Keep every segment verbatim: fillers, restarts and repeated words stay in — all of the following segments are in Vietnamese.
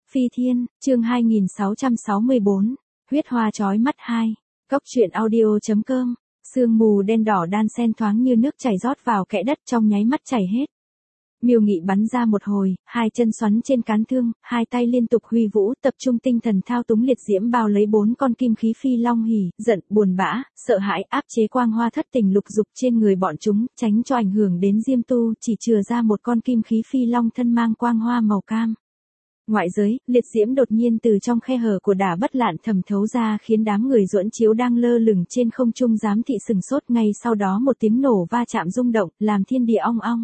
Phi Thiên, chương hai nghìn sáu trăm sáu mươi bốn, huyết hoa chói mắt hai, cốc truyện audio.com, sương mù đen đỏ đan xen thoáng như nước chảy rót vào kẽ đất trong nháy mắt chảy hết. Miêu Nghị bắn ra một hồi, hai chân xoắn trên cán thương, hai tay liên tục huy vũ, tập trung tinh thần thao túng liệt diễm bao lấy bốn con kim khí phi long hỉ, giận, buồn bã, sợ hãi, áp chế quang hoa thất tình lục dục trên người bọn chúng, tránh cho ảnh hưởng đến Diêm Tu, chỉ chừa ra một con kim khí phi long thân mang quang hoa màu cam. Ngoại giới, liệt diễm đột nhiên từ trong khe hở của Đả Bất Lạn thẩm thấu ra khiến đám người duẫn chiếu đang lơ lửng trên không trung giám thị sừng sốt, ngay sau đó một tiếng nổ va chạm rung động, làm thiên địa ong ong.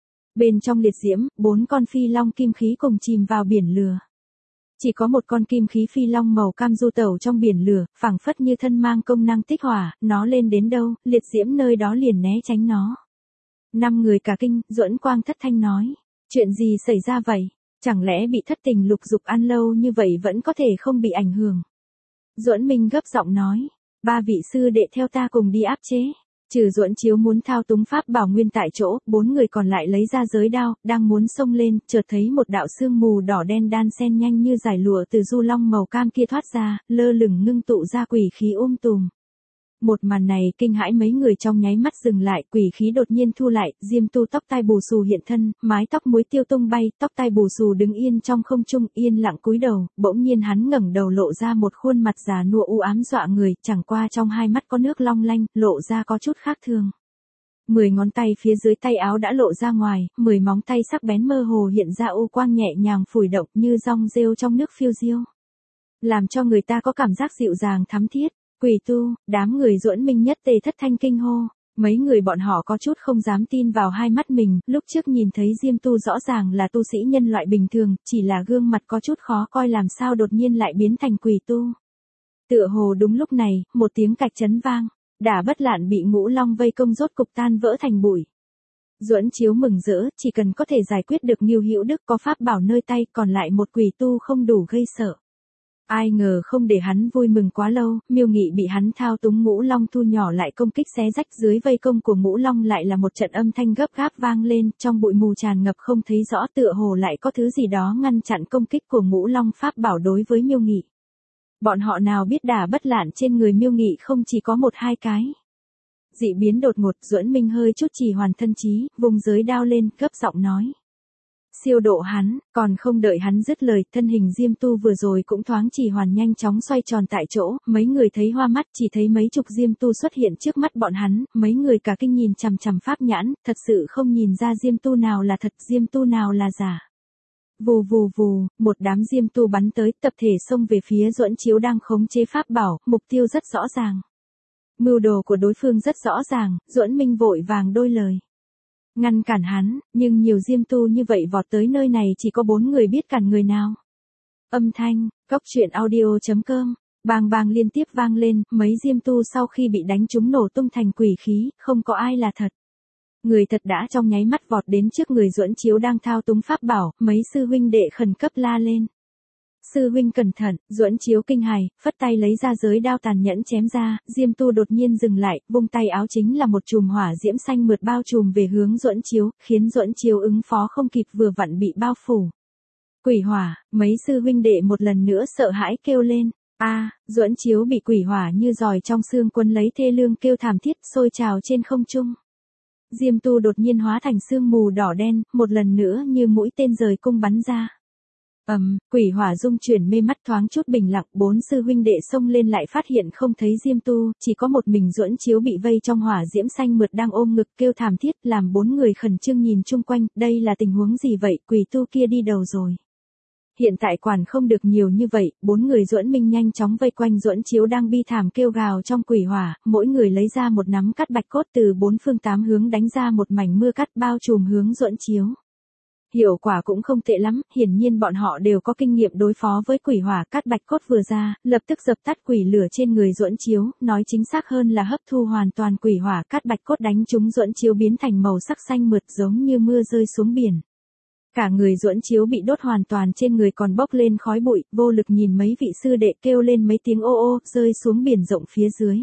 Bên trong liệt diễm, bốn con phi long kim khí cùng chìm vào biển lửa. Chỉ có một con kim khí phi long màu cam du tẩu trong biển lửa, phảng phất như thân mang công năng tích hỏa, nó lên đến đâu, liệt diễm nơi đó liền né tránh nó. Năm người cả kinh, Duẫn Quang thất thanh nói, chuyện gì xảy ra vậy? Chẳng lẽ bị thất tình lục dục ăn lâu như vậy vẫn có thể không bị ảnh hưởng? Duẫn Minh gấp giọng nói, ba vị sư đệ theo ta cùng đi áp chế. Trừ Duẫn Chiếu muốn thao túng pháp bảo nguyên tại chỗ, bốn người còn lại lấy ra giới đao, đang muốn xông lên, chợt thấy một đạo sương mù đỏ đen đan xen nhanh như giải lụa từ du long màu cam kia thoát ra, lơ lửng ngưng tụ ra quỷ khí um tùm. Một màn này kinh hãi mấy người trong nháy mắt dừng lại, quỷ khí đột nhiên thu lại, Diêm Tu tóc tai bù xù hiện thân, mái tóc muối tiêu tung bay, tóc tai bù xù đứng yên trong không trung, yên lặng cúi đầu, bỗng nhiên hắn ngẩng đầu lộ ra một khuôn mặt già nua u ám dọa người, chẳng qua trong hai mắt có nước long lanh, lộ ra có chút khác thường. Mười ngón tay phía dưới tay áo đã lộ ra ngoài, mười móng tay sắc bén mơ hồ hiện ra u quang nhẹ nhàng phủi động như rong rêu trong nước phiêu diêu, làm cho người ta có cảm giác dịu dàng thắm thiết. Quỷ tu, đám người Duẫn Minh nhất tề thất thanh kinh hô, mấy người bọn họ có chút không dám tin vào hai mắt mình, lúc trước nhìn thấy Diêm Tu rõ ràng là tu sĩ nhân loại bình thường, chỉ là gương mặt có chút khó coi làm sao đột nhiên lại biến thành quỷ tu. Tựa hồ đúng lúc này, một tiếng cạch chấn vang, Đả Bất Lạn bị Ngũ Long vây công rốt cục tan vỡ thành bụi. Duẫn Chiếu mừng rỡ, chỉ cần có thể giải quyết được Ngưu Hữu Đức có pháp bảo nơi tay, còn lại một quỷ tu không đủ gây sợ. Ai ngờ không để hắn vui mừng quá lâu, Miêu Nghị bị hắn thao túng Ngũ Long thu nhỏ lại công kích xé rách, dưới vây công của Ngũ Long lại là một trận âm thanh gấp gáp vang lên, trong bụi mù tràn ngập không thấy rõ, tựa hồ lại có thứ gì đó ngăn chặn công kích của Ngũ Long pháp bảo đối với Miêu Nghị. Bọn họ nào biết Đả Bất Lạn trên người Miêu Nghị không chỉ có một hai cái. Dị biến đột ngột, Duẫn Minh hơi chút trì hoàn thân trí, vùng giới đao lên, gấp giọng nói. Siêu độ hắn, còn không đợi hắn dứt lời, thân hình Diêm Tu vừa rồi cũng thoáng chỉ hoàn nhanh chóng xoay tròn tại chỗ, mấy người thấy hoa mắt, chỉ thấy mấy chục Diêm Tu xuất hiện trước mắt bọn hắn, mấy người cả kinh nhìn chằm chằm pháp nhãn, thật sự không nhìn ra Diêm Tu nào là thật, Diêm Tu nào là giả. Vù vù vù, một đám Diêm Tu bắn tới, tập thể xông về phía Duẫn Chiếu đang khống chế pháp bảo, mục tiêu rất rõ ràng. Mưu đồ của đối phương rất rõ ràng, Duẫn Minh vội vàng đôi lời. Ngăn cản hắn, nhưng nhiều Diêm Tu như vậy vọt tới nơi này chỉ có bốn người biết cản người nào. Âm thanh, cốc truyện audio.com, bang bang liên tiếp vang lên, mấy Diêm Tu sau khi bị đánh trúng nổ tung thành quỷ khí, không có ai là thật. Người thật đã trong nháy mắt vọt đến trước người Duẫn Chiếu đang thao túng pháp bảo, mấy sư huynh đệ khẩn cấp la lên. Sư huynh cẩn thận, Duẫn Chiếu kinh hài, phất tay lấy ra giới đao tàn nhẫn chém ra, Diêm Tu đột nhiên dừng lại, vung tay áo chính là một chùm hỏa diễm xanh mượt bao trùm về hướng Duẫn Chiếu, khiến Duẫn Chiếu ứng phó không kịp vừa vặn bị bao phủ. Quỷ hỏa, mấy sư huynh đệ một lần nữa sợ hãi kêu lên, a, Duẫn Chiếu bị quỷ hỏa như giòi trong xương quấn lấy thê lương kêu thảm thiết sôi trào trên không trung. Diêm Tu đột nhiên hóa thành sương mù đỏ đen, một lần nữa như mũi tên rời cung bắn ra. Ầm, um, quỷ hỏa dung chuyển mê mắt thoáng chút bình lặng, bốn sư huynh đệ xông lên lại phát hiện không thấy Diêm Tu, chỉ có một mình Duẫn Chiếu bị vây trong hỏa diễm xanh mượt đang ôm ngực kêu thảm thiết, làm bốn người khẩn trương nhìn chung quanh, đây là tình huống gì vậy, quỷ tu kia đi đầu rồi. Hiện tại quản không được nhiều như vậy, bốn người Duẫn Minh nhanh chóng vây quanh Duẫn Chiếu đang bi thảm kêu gào trong quỷ hỏa, mỗi người lấy ra một nắm cắt bạch cốt từ bốn phương tám hướng đánh ra một mảnh mưa cắt bao trùm hướng Duẫn Chiếu. Hiệu quả cũng không tệ lắm, hiển nhiên bọn họ đều có kinh nghiệm đối phó với quỷ hỏa, cát bạch cốt vừa ra, lập tức dập tắt quỷ lửa trên người Duẫn Chiếu, nói chính xác hơn là hấp thu hoàn toàn quỷ hỏa, cát bạch cốt đánh trúng Duẫn Chiếu biến thành màu sắc xanh mượt giống như mưa rơi xuống biển. Cả người Duẫn Chiếu bị đốt hoàn toàn, trên người còn bốc lên khói bụi, vô lực nhìn mấy vị sư đệ kêu lên mấy tiếng ô ô, rơi xuống biển rộng phía dưới.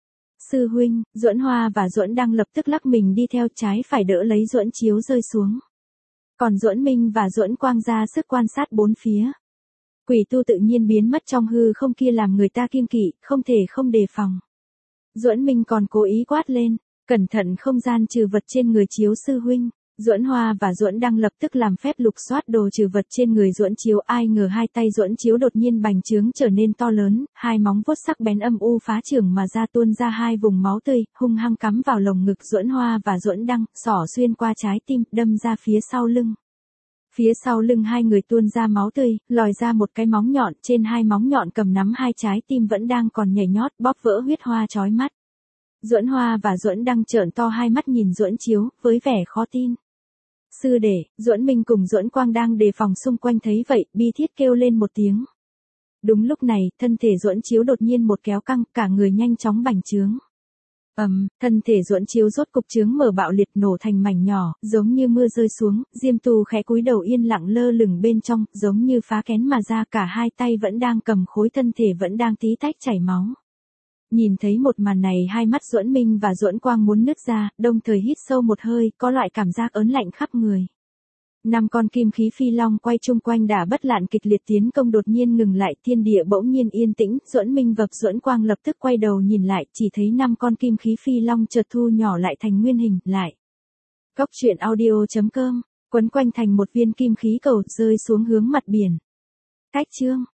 Sư huynh, Duẫn Hoa và Duẫn Đăng lập tức lắc mình đi theo, trái phải đỡ lấy Duẫn Chiếu rơi xuống. Còn Duẫn Minh và Duẫn Quang ra sức quan sát bốn phía. Quỷ tu tự nhiên biến mất trong hư không kia làm người ta kiêng kỵ, không thể không đề phòng. Duẫn Minh còn cố ý quát lên, cẩn thận không gian trừ vật trên người Chiếu sư huynh. Duẫn Hoa và Duẫn Đăng lập tức làm phép lục soát đồ trừ vật trên người Duẫn Chiếu, ai ngờ hai tay Duẫn Chiếu đột nhiên bành trướng trở nên to lớn, hai móng vuốt sắc bén âm u phá trưởng mà ra tuôn ra hai vùng máu tươi, hung hăng cắm vào lồng ngực Duẫn Hoa và Duẫn Đăng, xỏ xuyên qua trái tim, đâm ra phía sau lưng. Phía sau lưng hai người tuôn ra máu tươi, lòi ra một cái móng nhọn, trên hai móng nhọn cầm nắm hai trái tim vẫn đang còn nhảy nhót, bóp vỡ huyết hoa chói mắt. Duẫn Hoa và Duẫn Đăng trợn to hai mắt nhìn Duẫn Chiếu, với vẻ khó tin. Sư đệ, Duẫn Minh cùng Duẫn Quang đang đề phòng xung quanh thấy vậy, bi thiết kêu lên một tiếng. Đúng lúc này, thân thể Duẫn Chiếu đột nhiên một kéo căng, cả người nhanh chóng bành trướng. ầm, um, thân thể Duẫn Chiếu rốt cục trướng mở bạo liệt nổ thành mảnh nhỏ, giống như mưa rơi xuống, Diêm Tu khẽ cúi đầu yên lặng lơ lửng bên trong, giống như phá kén mà ra, cả hai tay vẫn đang cầm khối thân thể vẫn đang tí tách chảy máu. Nhìn thấy một màn này hai mắt Duẫn Minh và Duẫn Quang muốn nứt ra, đồng thời hít sâu một hơi, có loại cảm giác ớn lạnh khắp người. Năm con kim khí phi long quay chung quanh đã bất lạn kịch liệt tiến công đột nhiên ngừng lại, thiên địa bỗng nhiên yên tĩnh, Duẫn Minh và Duẫn Quang lập tức quay đầu nhìn lại, chỉ thấy năm con kim khí phi long chợt thu nhỏ lại thành nguyên hình, lại. Cốc truyện audio chấm com, quấn quanh thành một viên kim khí cầu rơi xuống hướng mặt biển. Cách chương